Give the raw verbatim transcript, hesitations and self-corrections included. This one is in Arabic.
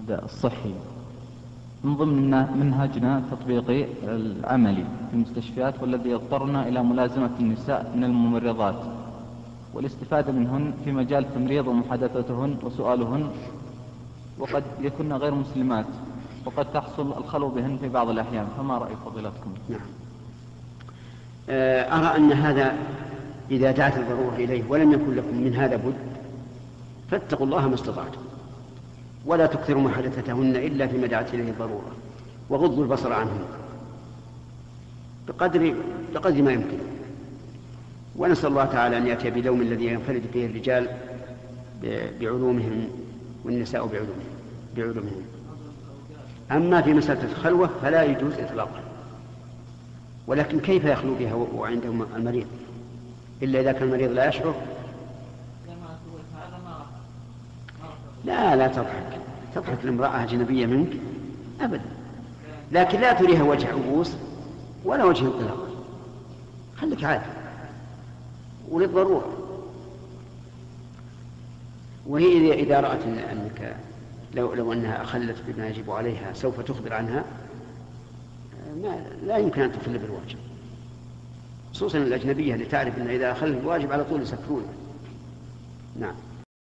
الصحي من ضمن منهجنا التطبيقي العملي في المستشفيات، والذي يضطرنا إلى ملازمة النساء من الممرضات والاستفادة منهن في مجال التمريض ومحادثتهن وسؤالهن، وقد يكون غير مسلمات وقد تحصل الخلو بهن في بعض الأحيان، فما رأي فضيلتكم؟ نعم. أرى أن هذا إذا دعت الضرورة إليه ولم يكن لكم من هذا بد فاتقوا الله ما استطعتم، ولا تكثروا محادثتهن إلا فيما دعت إليه الضرورة، وغضوا البصر عنهن بقدر, بقدر ما يمكن. ونسأل الله تعالى أن يأتي بلوم الذي ينفرد فيه الرجال بعلومهم والنساء بعلومهم, بعلومهم. أما في مسألة الخلوة فلا يجوز إطلاقا، ولكن كيف يخلو بها وعندهم المريض إلا إذا كان المريض لا يشعر؟ لا لا تضحك تضحك لامرأة أجنبية منك أبدا، لكن لا تريها وجه عبوس ولا وجه انطلاق، خليك عادي وللضرورة. وهي إذا رأت أنك لو, لو أنها أخلت بما يجب عليها سوف تخبر عنها، ما لا يمكن أن تخل بالواجب، خصوصا الأجنبية اللي تعرف أن إذا أخلت الواجب على طول يسكرونه. نعم.